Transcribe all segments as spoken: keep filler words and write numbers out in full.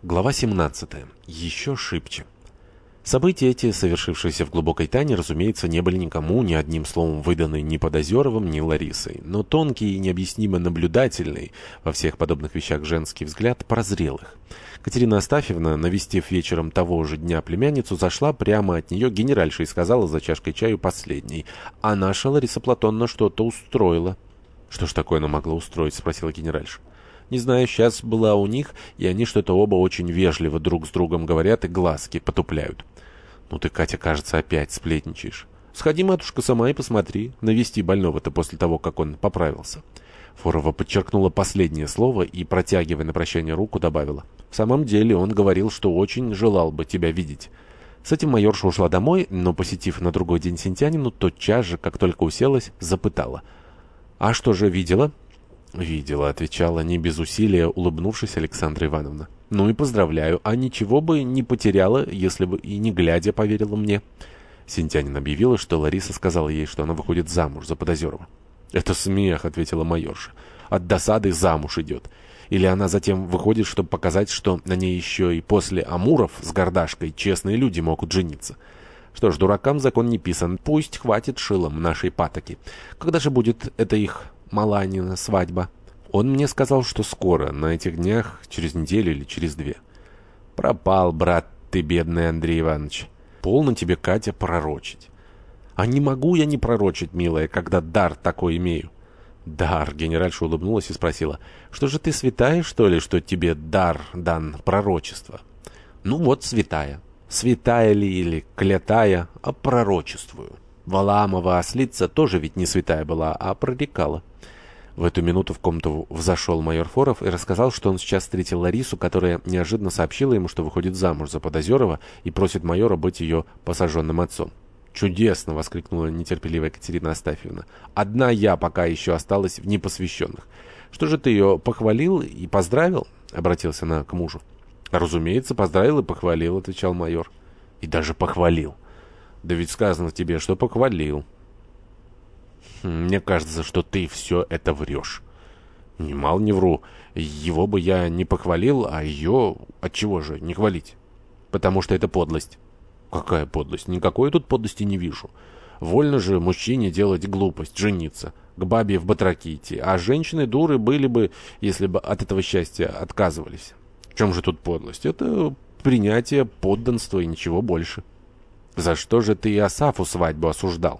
Глава семнадцатая. Еще шибче. События эти, совершившиеся в глубокой тайне, разумеется, не были никому ни одним словом выданы ни Подозеровым, ни Ларисой. Но тонкий и необъяснимо наблюдательный во всех подобных вещах женский взгляд прозрел их. Катерина Астафьевна, навестив вечером того же дня племянницу, зашла прямо от нее генеральша и сказала за чашкой чаю последней: «А наша Лариса Платоновна что-то устроила». «Что ж такое она могла устроить?» — спросила генеральша. «Не знаю, сейчас была у них, и они что-то оба очень вежливо друг с другом говорят и глазки потупляют». «Ну ты, Катя, кажется, опять сплетничаешь. Сходи, матушка, сама и посмотри, навести больного-то после того, как он поправился». Форова подчеркнула последнее слово и, протягивая на прощание руку, добавила: «В самом деле он говорил, что очень желал бы тебя видеть». С этим майорша ушла домой, но, посетив на другой день Синтянину, тотчас же, как только уселась, запытала: «А что же видела?» «Видела», — отвечала не без усилия, улыбнувшись Александра Ивановна. «Ну и поздравляю, а ничего бы не потеряла, если бы и не глядя поверила мне». Синтянин объявила, что Лариса сказала ей, что она выходит замуж за Подозерова. «Это смех», — ответила майорша. «От досады замуж идет. Или она затем выходит, чтобы показать, что на ней еще и после амуров с гордашкой честные люди могут жениться. Что ж, дуракам закон не писан. Пусть хватит шилом нашей патоки. Когда же будет это их Маланина свадьба?» «Он мне сказал, что скоро, на этих днях, через неделю или через две». «Пропал, брат ты, бедный Андрей Иванович. Полно тебе, Катя, пророчить». «А не могу я не пророчить, милая, когда дар такой имею». «Дар», — генеральша улыбнулась и спросила: «что же ты святая, что ли, что тебе дар дан пророчество?» «Ну вот, святая. Святая ли или клятая, а пророчествую. Валаамова ослица тоже ведь не святая была, а прорекала». В эту минуту в комнату взошел майор Форов и рассказал, что он сейчас встретил Ларису, которая неожиданно сообщила ему, что выходит замуж за Подозерова и просит майора быть ее посаженным отцом. «Чудесно!» — воскликнула нетерпеливая Катерина Астафьевна. «Одна я пока еще осталась в непосвященных. Что же ты ее похвалил и поздравил?» — обратился она к мужу. «Разумеется, поздравил и похвалил», — отвечал майор. «И даже похвалил». «Да ведь сказано тебе, что похвалил». «Мне кажется, что ты все это врешь». «Немало не вру. Его бы я не похвалил, а ее отчего же не хвалить?» «Потому что это подлость». «Какая подлость? Никакой тут подлости не вижу. Вольно же мужчине делать глупость, жениться, к бабе в батраки идти, а женщины дуры были бы, если бы от этого счастья отказывались. В чем же тут подлость? Это принятие подданства и ничего больше». «За что же ты и Асафу свадьбу осуждал?»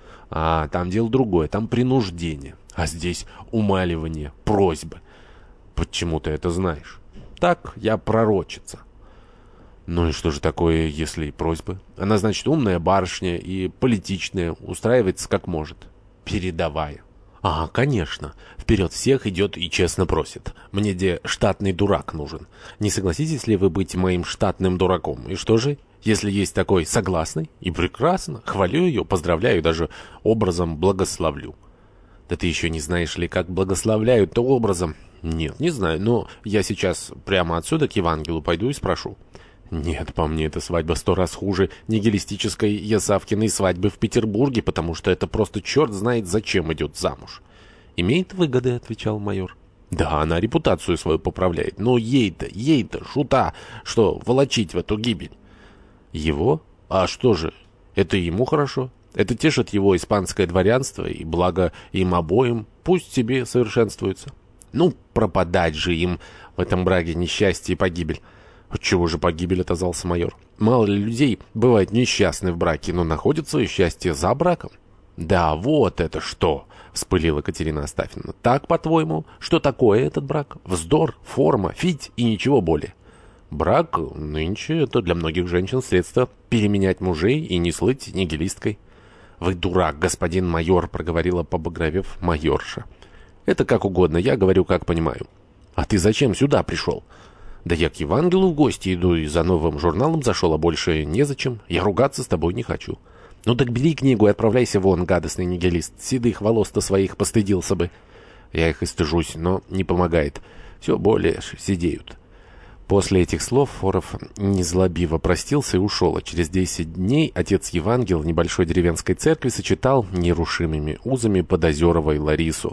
«А, там дело другое, там принуждение, а здесь умаливание, просьбы». «Почему ты это знаешь?» «Так, я пророчица». «Ну и что же такое, если и просьбы? Она, значит, умная барышня и политичная, устраивается как может, передовая». «Ага, конечно. Вперед всех идет и честно просит. Мне где штатный дурак нужен. Не согласитесь ли вы быть моим штатным дураком? И что же, если есть такой согласный? И прекрасно. Хвалю ее, поздравляю, даже образом благословлю». «Да ты еще не знаешь ли, как благословляют-то образом?» «Нет, не знаю, но я сейчас прямо отсюда к Евангелу пойду и спрошу». «Нет, по мне эта свадьба сто раз хуже нигилистической Ясавкиной свадьбы в Петербурге, потому что это просто черт знает зачем идет замуж». «Имеет выгоды», — отвечал майор. «Да, она репутацию свою поправляет, но ей-то, ей-то, шута, что волочить в эту гибель». «Его? А что же? Это ему хорошо. Это тешит его испанское дворянство, и благо им обоим, пусть себе совершенствуется. Ну, пропадать же им в этом браке несчастье и погибель». «Отчего же погибель?» — отозвался майор. «Мало ли людей бывает несчастны в браке, но находят свое счастье за браком». «Да, вот это что!» — вспылила Катерина Астафьевна. «Так, по-твоему, что такое этот брак? Вздор, форма, фить и ничего более». «Брак нынче — это для многих женщин средство переменять мужей и не слыть нигилисткой». «Вы дурак, господин майор», — проговорила, побагровев майорша. «Это как угодно, я говорю, как понимаю». «А ты зачем сюда пришел?» «Да я к Евангелу в гости иду и за новым журналом зашел, а больше незачем. Я ругаться с тобой не хочу». «Ну так бери книгу и отправляйся вон, гадостный нигилист. Седых волос-то своих постыдился бы». «Я их и стыжусь, но не помогает. Все более сидеют». После этих слов Форов незлобиво простился и ушел, а через десять дней отец Евангел в небольшой деревенской церкви сочетал нерушимыми узами Подозерова и Ларису.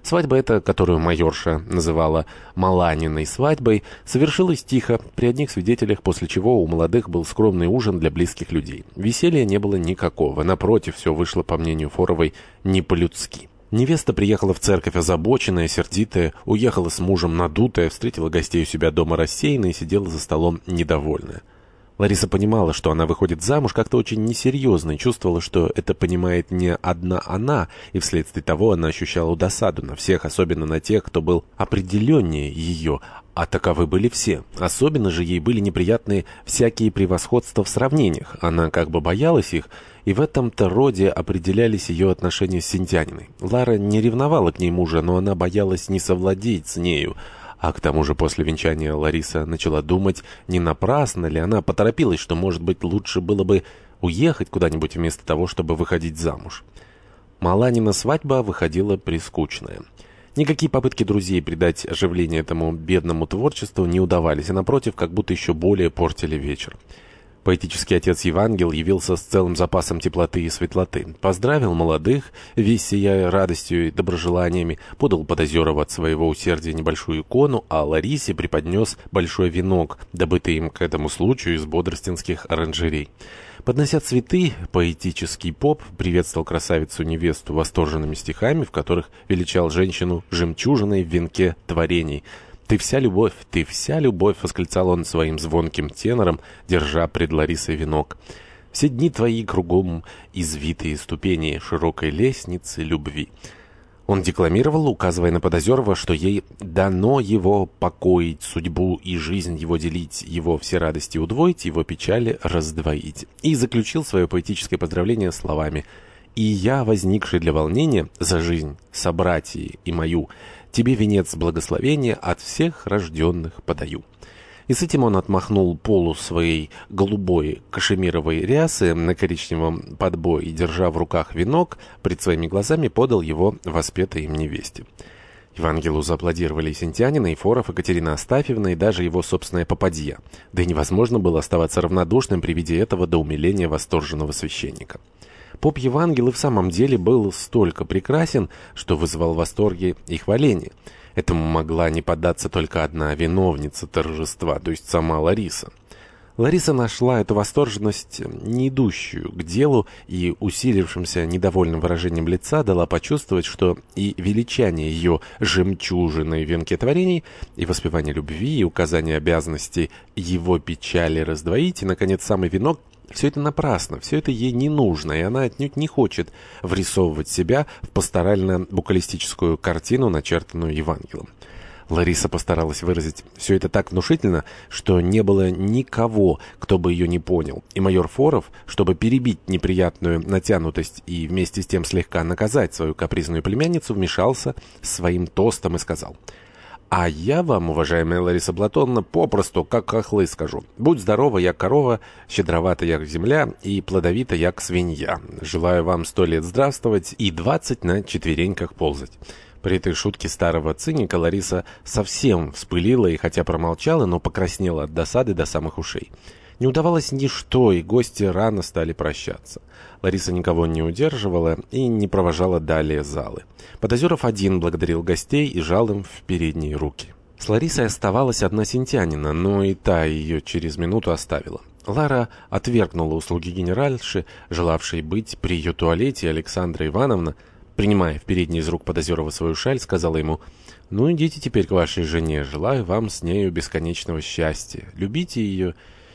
Свадьба эта, которую майорша называла «Маланиной свадьбой», совершилась тихо, при одних свидетелях, после чего у молодых был скромный ужин для близких людей. Веселья не было никакого, напротив, все вышло, по мнению Форовой, не по-людски. Невеста приехала в церковь озабоченная, сердитая, уехала с мужем надутая, встретила гостей у себя дома рассеянной и сидела за столом недовольная. Лариса понимала, что она выходит замуж как-то очень несерьезно, и чувствовала, что это понимает не одна она, и вследствие того она ощущала досаду на всех, особенно на тех, кто был определеннее ее, а таковы были все. Особенно же ей были неприятны всякие превосходства в сравнениях. Она как бы боялась их, и в этом-то роде определялись ее отношения с Синтяниной. Лара не ревновала к ней мужа, но она боялась не совладеть с нею. А к тому же после венчания Лариса начала думать, не напрасно ли она поторопилась, что, может быть, лучше было бы уехать куда-нибудь вместо того, чтобы выходить замуж. Маланина свадьба выходила прискучная. Никакие попытки друзей придать оживление этому бедному творчеству не удавались, а напротив, как будто еще более портили вечер. Поэтический отец Евангел явился с целым запасом теплоты и светлоты. Поздравил молодых, весь сияя радостью и доброжеланиями, подал Подозерову от своего усердия небольшую икону, а Ларисе преподнес большой венок, добытый им к этому случаю из бодростинских оранжерей. Поднося цветы, поэтический поп приветствовал красавицу-невесту восторженными стихами, в которых величал женщину жемчужиной в венке творений. «Ты вся любовь, ты вся любовь!» — восклицал он своим звонким тенором, держа пред Ларисой венок. «Все дни твои кругом извитые ступени широкой лестницы любви». Он декламировал, указывая на Подозерова, что ей дано его покоить, судьбу и жизнь его делить, его все радости удвоить, его печали раздвоить. И заключил свое поэтическое поздравление словами: «И я, возникший для волнения за жизнь собратьи и мою, тебе венец благословения от всех рожденных подаю». И с этим он отмахнул полу своей голубой кашемировой рясы на коричневом подбое и, держа в руках венок, пред своими глазами подал его воспетой им невесте. Евангелу зааплодировали и Синтянина, и Форов, и Катерина Астафьевна, и даже его собственная попадья. Да и невозможно было оставаться равнодушным при виде этого до умиления восторженного священника. Поп Евангел и в самом деле был столько прекрасен, что вызывал восторги и хваление. Этому могла не поддаться только одна виновница торжества, то есть сама Лариса. Лариса нашла эту восторженность, не идущую к делу, и усилившимся недовольным выражением лица дала почувствовать, что и величание ее жемчужиной в венке творений, и воспевание любви, и указание обязанностей его печали раздвоить, и, наконец, самый венок — все это напрасно, все это ей не нужно, и она отнюдь не хочет врисовывать себя в пасторально-букалистическую картину, начертанную Евангелом. Лариса постаралась выразить все это так внушительно, что не было никого, кто бы ее не понял. И майор Форов, чтобы перебить неприятную натянутость и вместе с тем слегка наказать свою капризную племянницу, вмешался своим тостом и сказал: «А я вам, уважаемая Лариса Платоновна, попросту, как хохлы, скажу. Будь здорова, як корова, щедровата, як земля, и плодовита, як свинья. Желаю вам сто лет здравствовать и двадцать на четвереньках ползать». При этой шутке старого циника Лариса совсем вспылила и, хотя промолчала, но покраснела от досады до самых ушей. Не удавалось ничто, и гости рано стали прощаться. Лариса никого не удерживала и не провожала далее залы. Подозеров один благодарил гостей и жал им в передние руки. С Ларисой оставалась одна Синтянина, но и та ее через минуту оставила. Лара отвергнула услуги генеральши, желавшей быть при ее туалете, и Александра Ивановна, принимая в передней из рук Подозерова свою шаль, сказала ему: «Ну, идите теперь к вашей жене, желаю вам с нею бесконечного счастья. Любите ее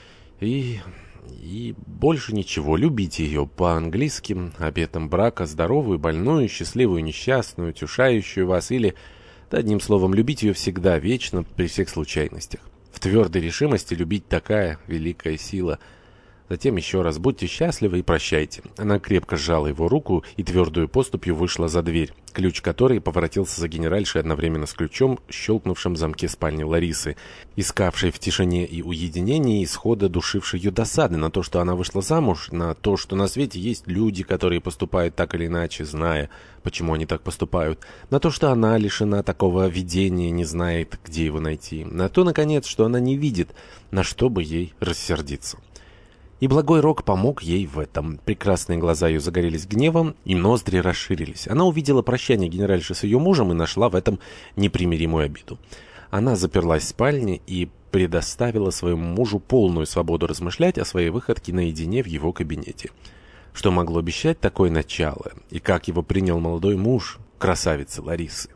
и... и больше ничего. Любите ее по английским обетам брака, здоровую, больную, счастливую, несчастную, утешающую вас, или, да, одним словом, любите ее всегда, вечно, при всех случайностях. В твердой решимости любить такая великая сила». Затем еще раз: будьте счастливы и прощайте. Она крепко сжала его руку и твердую поступью вышла за дверь, ключ которой поворотился за генеральшей одновременно с ключом, щелкнувшим в замке спальни Ларисы, искавшей в тишине и уединении исхода душившей ее досады на то, что она вышла замуж, на то, что на свете есть люди, которые поступают так или иначе, зная, почему они так поступают, на то, что она лишена такого видения, не знает, где его найти, на то, наконец, что она не видит, на что бы ей рассердиться. И благой рок помог ей в этом. Прекрасные глаза ее загорелись гневом, и ноздри расширились. Она увидела прощание генеральши с ее мужем и нашла в этом непримиримую обиду. Она заперлась в спальне и предоставила своему мужу полную свободу размышлять о своей выходке наедине в его кабинете. Что могло обещать такое начало, и как его принял молодой муж красавицы Ларисы?